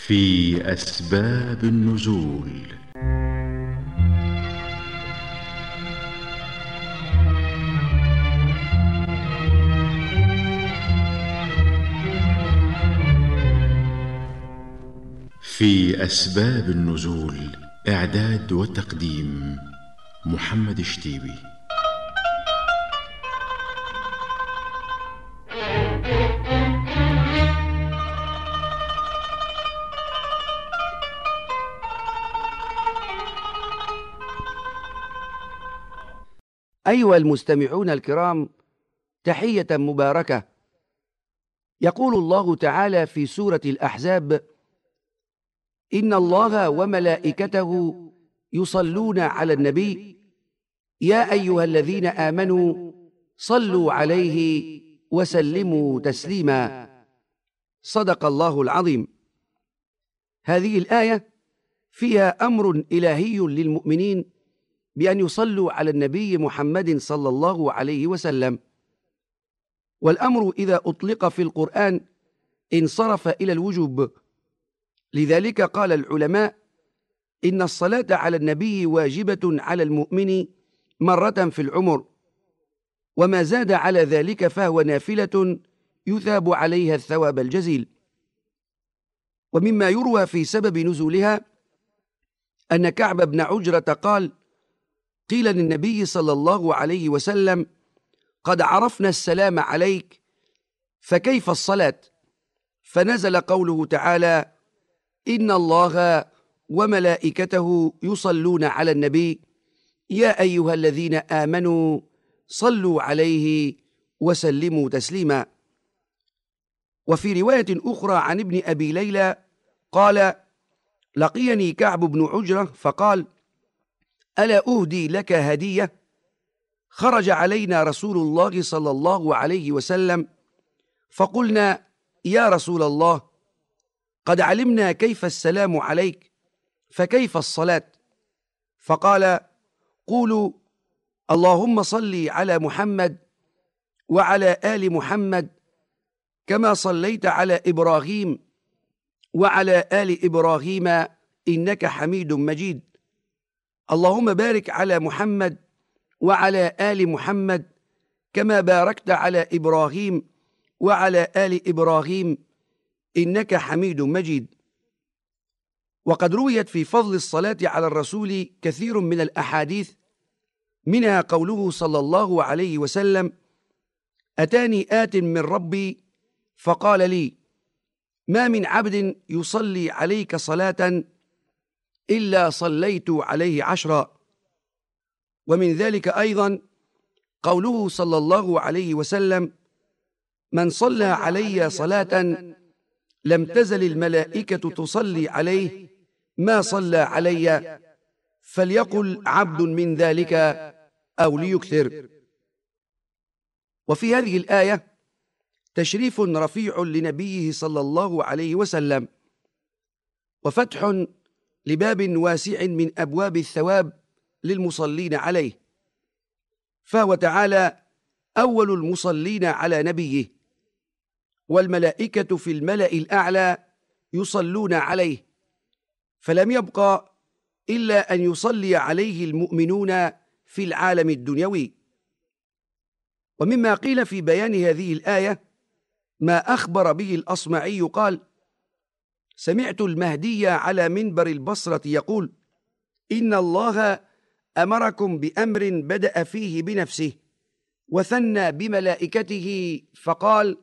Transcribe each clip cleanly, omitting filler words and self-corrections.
في أسباب النزول. في أسباب النزول، إعداد وتقديم محمد الشتيبي. أيها المستمعون الكرام، تحية مباركة. يقول الله تعالى في سورة الأحزاب: إن الله وملائكته يصلون على النبي يا أيها الذين آمنوا صلوا عليه وسلموا تسليما. صدق الله العظيم. هذه الآية فيها أمر إلهي للمؤمنين بأن يصلوا على النبي محمد صلى الله عليه وسلم، والأمر إذا أطلق في القرآن انصرف إلى الوجوب. لذلك قال العلماء إن الصلاة على النبي واجبة على المؤمن مرة في العمر، وما زاد على ذلك فهو نافلة يثاب عليها الثواب الجزيل. ومما يروى في سبب نزولها أن كعب بن عجرة قال: قيل للنبي صلى الله عليه وسلم: قد عرفنا السلام عليك فكيف الصلاة؟ فنزل قوله تعالى: إن الله وملائكته يصلون على النبي يا أيها الذين آمنوا صلوا عليه وسلموا تسليما. وفي رواية أخرى عن ابن أبي ليلى قال: لقيني كعب بن عجرة فقال: ألا أهدي لك هدية؟ خرج علينا رسول الله صلى الله عليه وسلم فقلنا: يا رسول الله، قد علمنا كيف السلام عليك، فكيف الصلاة؟ فقال: قولوا اللهم صل على محمد وعلى آل محمد كما صليت على إبراهيم وعلى آل إبراهيم إنك حميد مجيد، اللهم بارك على محمد وعلى آل محمد كما باركت على إبراهيم وعلى آل إبراهيم إنك حميد مجيد. وقد رويت في فضل الصلاة على الرسول كثير من الأحاديث، منها قوله صلى الله عليه وسلم: أتاني آت من ربي فقال لي: ما من عبد يصلي عليك صلاة إلا صليت عليه 10. ومن ذلك أيضا قوله صلى الله عليه وسلم: من صلى علي صلاة لم تزل الملائكة تصلي عليه ما صلى علي، فليقل عبد من ذلك أو ليكثر. وفي هذه الآية تشريف رفيع لنبيه صلى الله عليه وسلم، وفتح لباب واسع من أبواب الثواب للمصلين عليه، فهو تعالى أول المصلين على نبيه، والملائكة في الملأ الأعلى يصلون عليه، فلم يبقى إلا أن يصلي عليه المؤمنون في العالم الدنيوي. ومما قيل في بيان هذه الآية ما أخبر به الأصمعي قال: سمعت المهدي على منبر البصرة يقول: إن الله أمركم بأمر بدأ فيه بنفسه وثنى بملائكته فقال: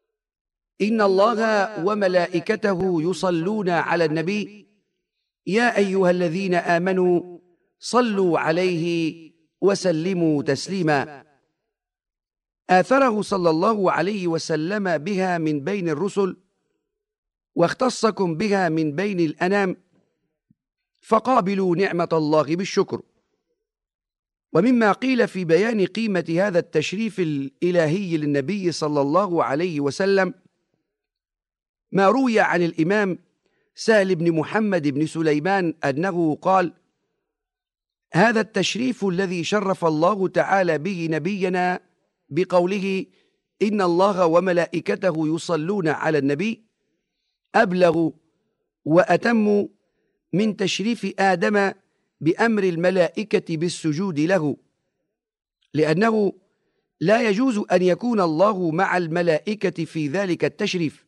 إن الله وملائكته يصلون على النبي يا أيها الذين آمنوا صلوا عليه وسلموا تسليما. آثره صلى الله عليه وسلم بها من بين الرسل، واختصكم بها من بين الأنام، فقابلوا نعمة الله بالشكر. ومما قيل في بيان قيمة هذا التشريف الإلهي للنبي صلى الله عليه وسلم ما روي عن الإمام سهل بن محمد بن سليمان أنه قال: هذا التشريف الذي شرف الله تعالى به نبينا بقوله: إن الله وملائكته يصلون على النبي أبلغ وأتم من تشريف آدم بأمر الملائكة بالسجود له، لأنه لا يجوز أن يكون الله مع الملائكة في ذلك التشريف.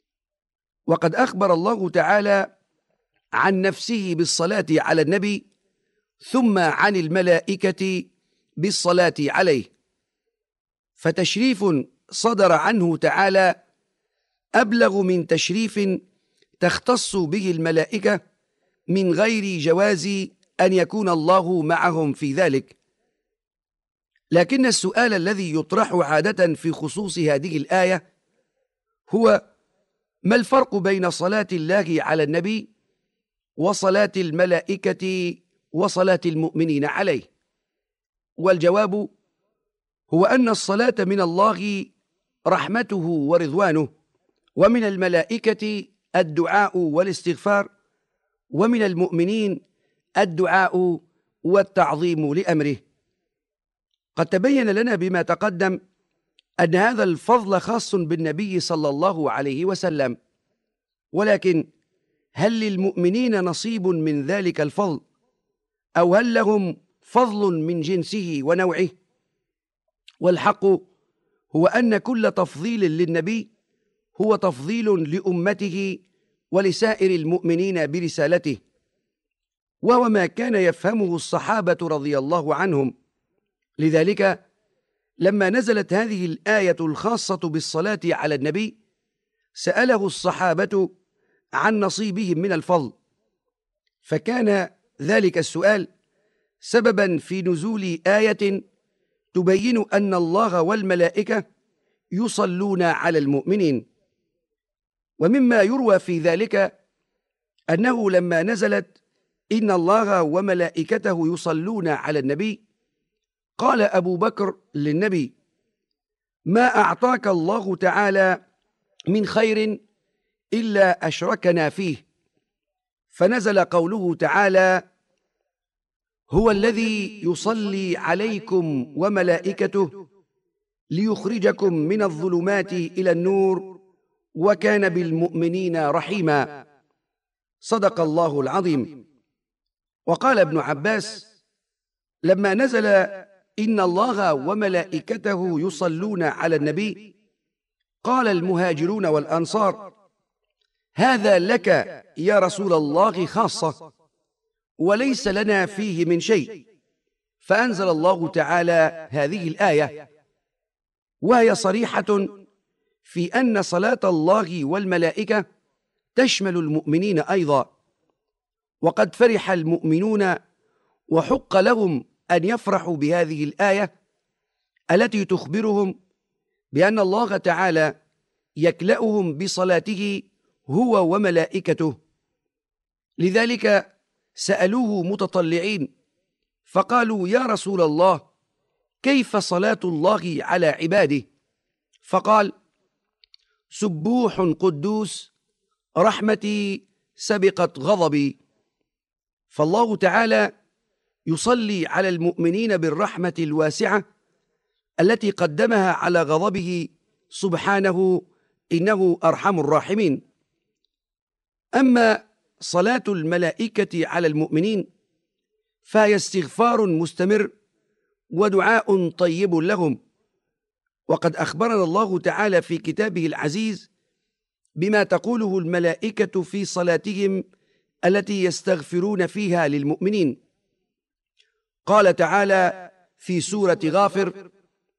وقد أخبر الله تعالى عن نفسه بالصلاة على النبي، ثم عن الملائكة بالصلاة عليه، فتشريف صدر عنه تعالى أبلغ من تشريف تختص به الملائكة من غير جواز أن يكون الله معهم في ذلك. لكن السؤال الذي يطرح عادة في خصوص هذه الآية هو: ما الفرق بين صلاة الله على النبي وصلاة الملائكة وصلاة المؤمنين عليه؟ والجواب هو أن الصلاة من الله رحمته ورضوانه، ومن الملائكة الدعاء والاستغفار، ومن المؤمنين الدعاء والتعظيم لأمره. قد تبين لنا بما تقدم أن هذا الفضل خاص بالنبي صلى الله عليه وسلم، ولكن هل للمؤمنين نصيب من ذلك الفضل، أو هل لهم فضل من جنسه ونوعه؟ والحق هو أن كل تفضيل للنبي هو تفضيل لأمته ولسائر المؤمنين برسالته، وهو ما كان يفهمه الصحابة رضي الله عنهم. لذلك لما نزلت هذه الآية الخاصة بالصلاة على النبي سأله الصحابة عن نصيبهم من الفضل، فكان ذلك السؤال سببا في نزول آية تبين أن الله والملائكة يصلون على المؤمنين. ومما يروى في ذلك أنه لما نزلت إن الله وملائكته يصلون على النبي قال أبو بكر للنبي: ما أعطاك الله تعالى من خير إلا أشركنا فيه. فنزل قوله تعالى: هو الذي يصلي عليكم وملائكته ليخرجكم من الظلمات إلى النور وكان بالمؤمنين رحيما. صدق الله العظيم. وقال ابن عباس: لما نزل إن الله وملائكته يصلون على النبي قال المهاجرون والأنصار: هذا لك يا رسول الله خاصة، وليس لنا فيه من شيء. فأنزل الله تعالى هذه الآية، وهي صريحة في أن صلاة الله والملائكة تشمل المؤمنين أيضا. وقد فرح المؤمنون وحق لهم أن يفرحوا بهذه الآية التي تخبرهم بأن الله تعالى يكلأهم بصلاته هو وملائكته. لذلك سألوه متطلعين فقالوا: يا رسول الله، كيف صلاة الله على عباده؟ فقال: سبوح قدوس رحمتي سبقت غضبي. فالله تعالى يصلي على المؤمنين بالرحمة الواسعة التي قدمها على غضبه سبحانه، إنه أرحم الراحمين. أما صلاة الملائكة على المؤمنين فهي استغفار مستمر ودعاء طيب لهم. وقد أخبرنا الله تعالى في كتابه العزيز بما تقوله الملائكة في صلاتهم التي يستغفرون فيها للمؤمنين. قال تعالى في سورة غافر: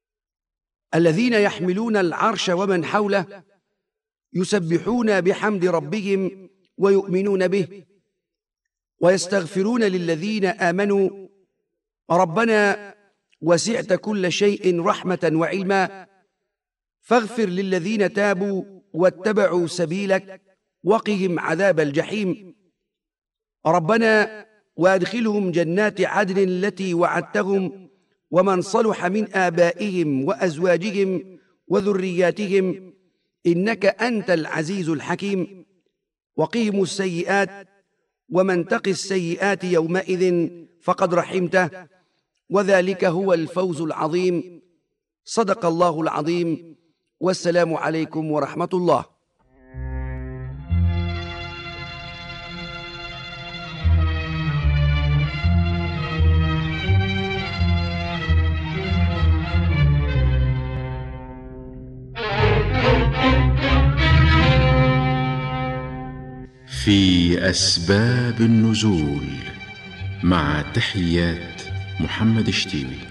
الذين يحملون العرش ومن حوله يسبحون بحمد ربهم ويؤمنون به ويستغفرون للذين آمنوا ربنا وسعت كل شيء رحمة وعلما فاغفر للذين تابوا واتبعوا سبيلك وقهم عذاب الجحيم ربنا وادخلهم جنات عدن التي وعدتهم ومن صلح من آبائهم وأزواجهم وذرياتهم إنك أنت العزيز الحكيم وقهم السيئات ومن تق السيئات يومئذ فقد رحمته وذلك هو الفوز العظيم. صدق الله العظيم. والسلام عليكم ورحمة الله. في أسباب النزول، مع تحيات محمد شتيبي.